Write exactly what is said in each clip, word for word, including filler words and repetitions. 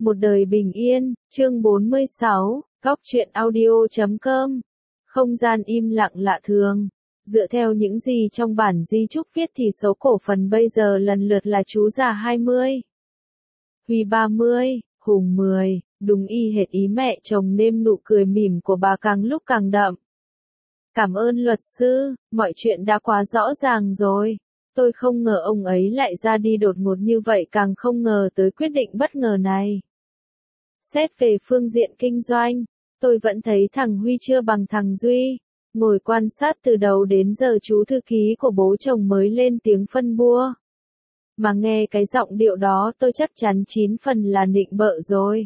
Một đời bình yên, chương bốn mươi sáu, góc truyện audio chấm com. Không gian im lặng lạ thường. Dựa theo những gì trong bản di chúc viết thì số cổ phần bây giờ lần lượt là chú già hai mươi, Huy ba mươi, Hùng mười, đúng y hệt ý mẹ chồng nên nụ cười mỉm của bà càng lúc càng đậm. Cảm ơn luật sư, mọi chuyện đã quá rõ ràng rồi. Tôi không ngờ ông ấy lại ra đi đột ngột như vậy, càng không ngờ tới quyết định bất ngờ này. Xét về phương diện kinh doanh, tôi vẫn thấy thằng Huy chưa bằng thằng Duy. Ngồi quan sát từ đầu đến giờ chú thư ký của bố chồng mới lên tiếng phân bua. Mà nghe cái giọng điệu đó tôi chắc chắn chín phần là nịnh bợ rồi.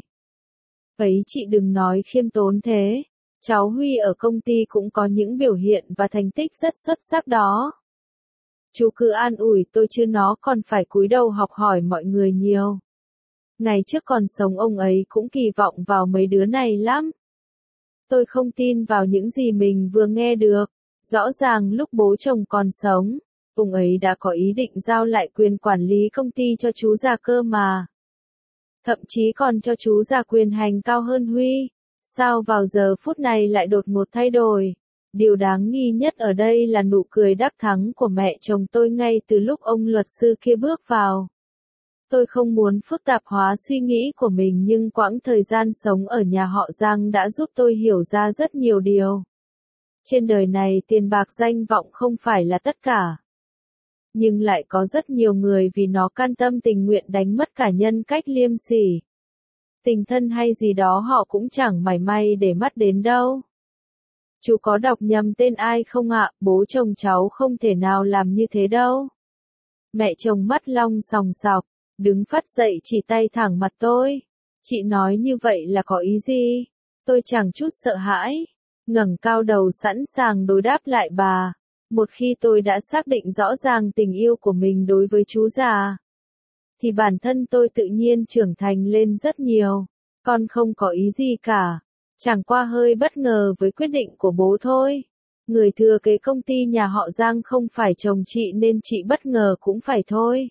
Ấy chị đừng nói khiêm tốn thế. Cháu Huy ở công ty cũng có những biểu hiện và thành tích rất xuất sắc đó. Chú cứ an ủi tôi chứ nó còn phải cúi đầu học hỏi mọi người nhiều. Ngày trước còn sống ông ấy cũng kỳ vọng vào mấy đứa này lắm. Tôi không tin vào những gì mình vừa nghe được. Rõ ràng lúc bố chồng còn sống, ông ấy đã có ý định giao lại quyền quản lý công ty cho chú già cơ mà. Thậm chí còn cho chú già quyền hành cao hơn Huy. Sao vào giờ phút này lại đột ngột thay đổi? Điều đáng nghi nhất ở đây là nụ cười đắc thắng của mẹ chồng tôi ngay từ lúc ông luật sư kia bước vào. Tôi không muốn phức tạp hóa suy nghĩ của mình, nhưng quãng thời gian sống ở nhà họ Giang đã giúp tôi hiểu ra rất nhiều điều. Trên đời này tiền bạc danh vọng không phải là tất cả. Nhưng lại có rất nhiều người vì nó can tâm tình nguyện đánh mất cả nhân cách liêm sỉ. Tình thân hay gì đó họ cũng chẳng mảy may để mắt đến đâu. Chú có đọc nhầm tên ai không ạ? Bố chồng cháu không thể nào làm như thế đâu. Mẹ chồng mắt long sòng sọc, đứng phắt dậy chỉ tay thẳng mặt tôi. Chị nói như vậy là có ý gì? Tôi chẳng chút sợ hãi, ngẩng cao đầu sẵn sàng đối đáp lại bà. Một khi tôi đã xác định rõ ràng tình yêu của mình đối với chú già, thì bản thân tôi tự nhiên trưởng thành lên rất nhiều. Con không có ý gì cả. Chẳng qua hơi bất ngờ với quyết định của bố thôi. Người thừa kế công ty nhà họ Giang không phải chồng chị nên chị bất ngờ cũng phải thôi.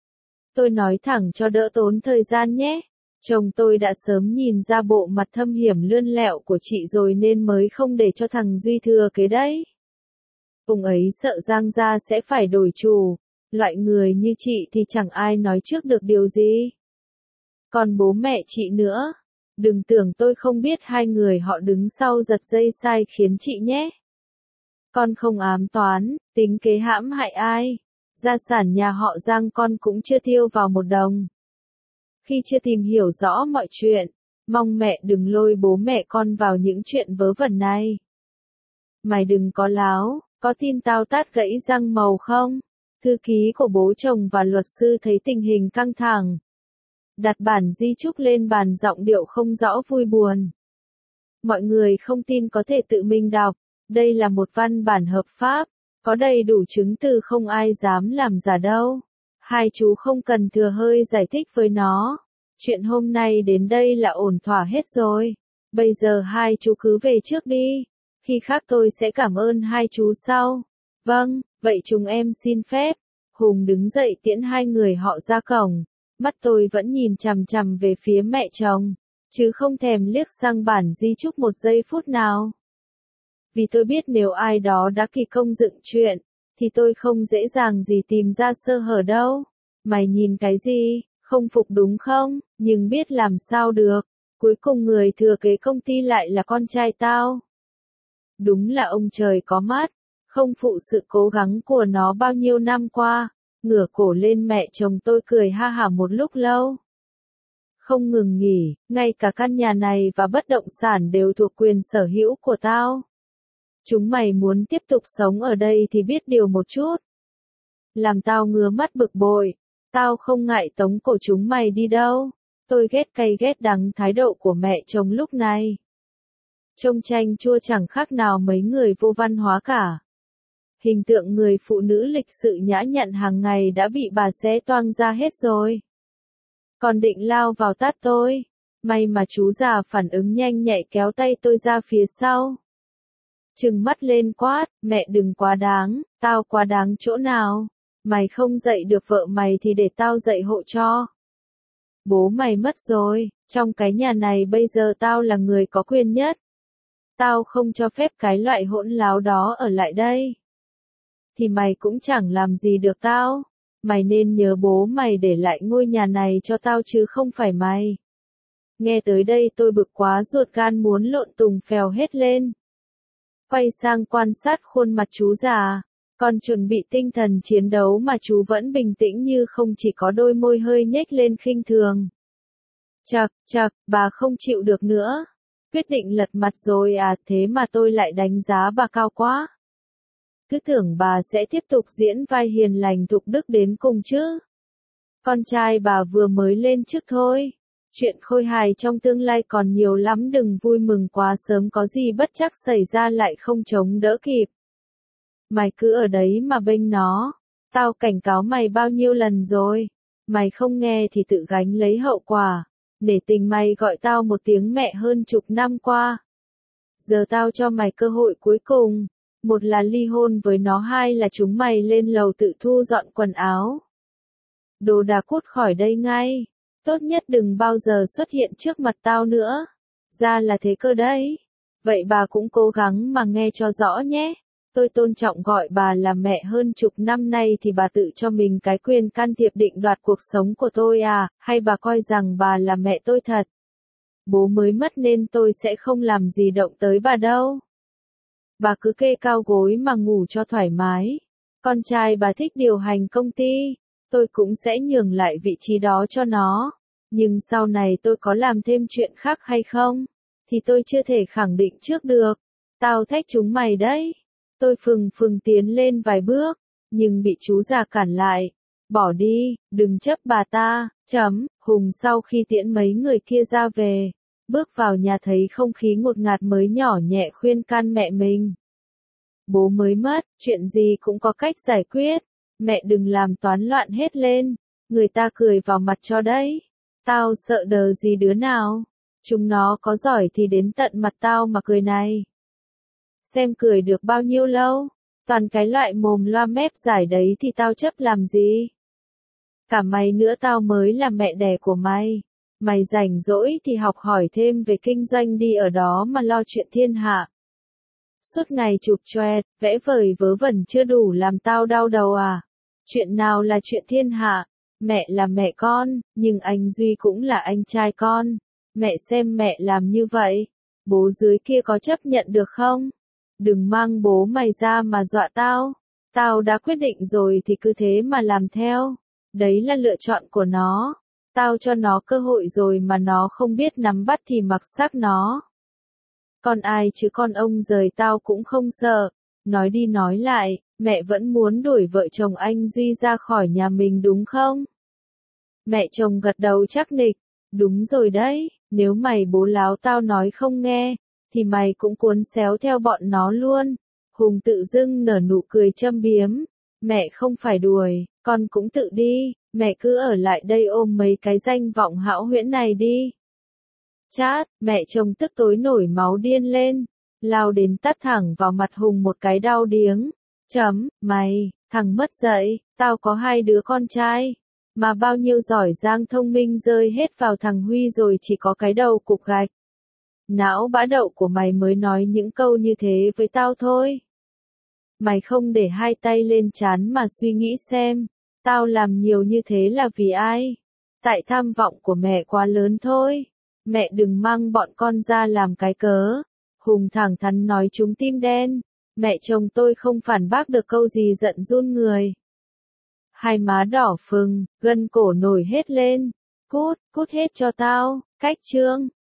Tôi nói thẳng cho đỡ tốn thời gian nhé. Chồng tôi đã sớm nhìn ra bộ mặt thâm hiểm lươn lẹo của chị rồi nên mới không để cho thằng Duy thừa kế đấy. Ông ấy sợ Giang gia sẽ phải đổi chủ. Loại người như chị thì chẳng ai nói trước được điều gì. Còn bố mẹ chị nữa. Đừng tưởng tôi không biết hai người họ đứng sau giật dây sai khiến chị nhé. Con không ám toán, tính kế hãm hại ai. Gia sản nhà họ Giang con cũng chưa tiêu vào một đồng. Khi chưa tìm hiểu rõ mọi chuyện, mong mẹ đừng lôi bố mẹ con vào những chuyện vớ vẩn này. Mày đừng có láo, có tin tao tát gãy răng màu không? Thư ký của bố chồng và luật sư thấy tình hình căng thẳng. Đặt bản di chúc lên bàn, giọng điệu không rõ vui buồn. Mọi người không tin có thể tự mình đọc. Đây là một văn bản hợp pháp. Có đầy đủ chứng từ, không ai dám làm giả đâu. Hai chú không cần thừa hơi giải thích với nó. Chuyện hôm nay đến đây là ổn thỏa hết rồi. Bây giờ hai chú cứ về trước đi. Khi khác tôi sẽ cảm ơn hai chú sau. Vâng, vậy chúng em xin phép. Hùng đứng dậy tiễn hai người họ ra cổng. Mắt tôi vẫn nhìn chằm chằm về phía mẹ chồng, chứ không thèm liếc sang bản di chúc một giây phút nào. Vì tôi biết nếu ai đó đã kỳ công dựng chuyện, thì tôi không dễ dàng gì tìm ra sơ hở đâu. Mày nhìn cái gì, không phục đúng không? Nhưng biết làm sao được, cuối cùng người thừa kế công ty lại là con trai tao. Đúng là ông trời có mắt, không phụ sự cố gắng của nó bao nhiêu năm qua. Ngửa cổ lên, mẹ chồng tôi cười ha hả một lúc lâu. Không ngừng nghỉ, ngay cả căn nhà này và bất động sản đều thuộc quyền sở hữu của tao. Chúng mày muốn tiếp tục sống ở đây thì biết điều một chút. Làm tao ngứa mắt bực bội. Tao không ngại tống cổ chúng mày đi đâu. Tôi ghét cay ghét đắng thái độ của mẹ chồng lúc này. Trông chanh chua chẳng khác nào mấy người vô văn hóa cả. Hình tượng người phụ nữ lịch sự nhã nhặn hàng ngày đã bị bà xé toang ra hết rồi. Còn định lao vào tát tôi. May mà chú già phản ứng nhanh nhạy kéo tay tôi ra phía sau. Trừng mắt lên quát, mẹ đừng quá đáng, tao quá đáng chỗ nào? Mày không dạy được vợ mày thì để tao dạy hộ cho. Bố mày mất rồi, trong cái nhà này bây giờ tao là người có quyền nhất. Tao không cho phép cái loại hỗn láo đó ở lại đây. Thì mày cũng chẳng làm gì được tao. Mày nên nhớ bố mày để lại ngôi nhà này cho tao chứ không phải mày. Nghe tới đây tôi bực quá ruột gan muốn lộn tùng phèo hết lên. Quay sang quan sát khuôn mặt chú già. Còn chuẩn bị tinh thần chiến đấu mà chú vẫn bình tĩnh như không, chỉ có đôi môi hơi nhếch lên khinh thường. Chậc, chậc, bà không chịu được nữa. Quyết định lật mặt rồi à, thế mà tôi lại đánh giá bà cao quá. Cứ tưởng bà sẽ tiếp tục diễn vai hiền lành thục đức đến cùng chứ. Con trai bà vừa mới lên chức thôi. Chuyện khôi hài trong tương lai còn nhiều lắm, đừng vui mừng quá sớm, có gì bất trắc xảy ra lại không chống đỡ kịp. Mày cứ ở đấy mà bênh nó. Tao cảnh cáo mày bao nhiêu lần rồi. Mày không nghe thì tự gánh lấy hậu quả. Nể tình mày gọi tao một tiếng mẹ hơn chục năm qua. Giờ tao cho mày cơ hội cuối cùng. Một là ly hôn với nó, hai là chúng mày lên lầu tự thu dọn quần áo. Đồ đạc cút khỏi đây ngay. Tốt nhất đừng bao giờ xuất hiện trước mặt tao nữa. Ra là thế cơ đấy. Vậy bà cũng cố gắng mà nghe cho rõ nhé. Tôi tôn trọng gọi bà là mẹ hơn chục năm nay thì bà tự cho mình cái quyền can thiệp định đoạt cuộc sống của tôi à, hay bà coi rằng bà là mẹ tôi thật? Bố mới mất nên tôi sẽ không làm gì động tới bà đâu. Bà cứ kê cao gối mà ngủ cho thoải mái. Con trai bà thích điều hành công ty, tôi cũng sẽ nhường lại vị trí đó cho nó. Nhưng sau này tôi có làm thêm chuyện khác hay không, thì tôi chưa thể khẳng định trước được. Tao thách chúng mày đấy. Tôi phừng phừng tiến lên vài bước, nhưng bị chú già cản lại. Bỏ đi, đừng chấp bà ta, chấm. Hùng sau khi tiễn mấy người kia ra về, bước vào nhà thấy không khí ngột ngạt mới nhỏ nhẹ khuyên can mẹ mình. Bố mới mất, chuyện gì cũng có cách giải quyết. Mẹ đừng làm toán loạn hết lên, người ta cười vào mặt cho đấy. Tao sợ đờ gì đứa nào. Chúng nó có giỏi thì đến tận mặt tao mà cười này. Xem cười được bao nhiêu lâu, toàn cái loại mồm loa mép giải đấy thì tao chấp làm gì. Cả mày nữa, tao mới là mẹ đẻ của mày. Mày rảnh rỗi thì học hỏi thêm về kinh doanh đi, ở đó mà lo chuyện thiên hạ. Suốt ngày chụp choẹt, vẽ vời vớ vẩn chưa đủ làm tao đau đầu à? Chuyện nào là chuyện thiên hạ? Mẹ là mẹ con, nhưng anh Duy cũng là anh trai con. Mẹ xem mẹ làm như vậy, bố dưới kia có chấp nhận được không? Đừng mang bố mày ra mà dọa tao. Tao đã quyết định rồi thì cứ thế mà làm theo. Đấy là lựa chọn của nó. Tao cho nó cơ hội rồi mà nó không biết nắm bắt thì mặc xác nó. Con ai chứ con ông rời tao cũng không sợ. Nói đi nói lại, mẹ vẫn muốn đuổi vợ chồng anh Duy ra khỏi nhà mình đúng không? Mẹ chồng gật đầu chắc nịch. Đúng rồi đấy, nếu mày bố láo tao nói không nghe, thì mày cũng cuốn xéo theo bọn nó luôn. Hùng tự dưng nở nụ cười châm biếm. Mẹ không phải đuổi, con cũng tự đi, mẹ cứ ở lại đây ôm mấy cái danh vọng hão huyễn này đi. Chát, mẹ chồng tức tối nổi máu điên lên, lao đến tát thẳng vào mặt Hùng một cái đau điếng. Chấm, mày, thằng mất dạy, tao có hai đứa con trai, mà bao nhiêu giỏi giang thông minh rơi hết vào thằng Huy rồi, chỉ có cái đầu cục gạch. Não bã đậu của mày mới nói những câu như thế với tao thôi. Mày không để hai tay lên trán mà suy nghĩ xem, tao làm nhiều như thế là vì ai? Tại tham vọng của mẹ quá lớn thôi. Mẹ đừng mang bọn con ra làm cái cớ. Hùng thẳng thắn nói trúng tim đen. Mẹ chồng tôi không phản bác được câu gì, giận run người. Hai má đỏ phừng, gân cổ nổi hết lên. Cút, cút hết cho tao, cách trương.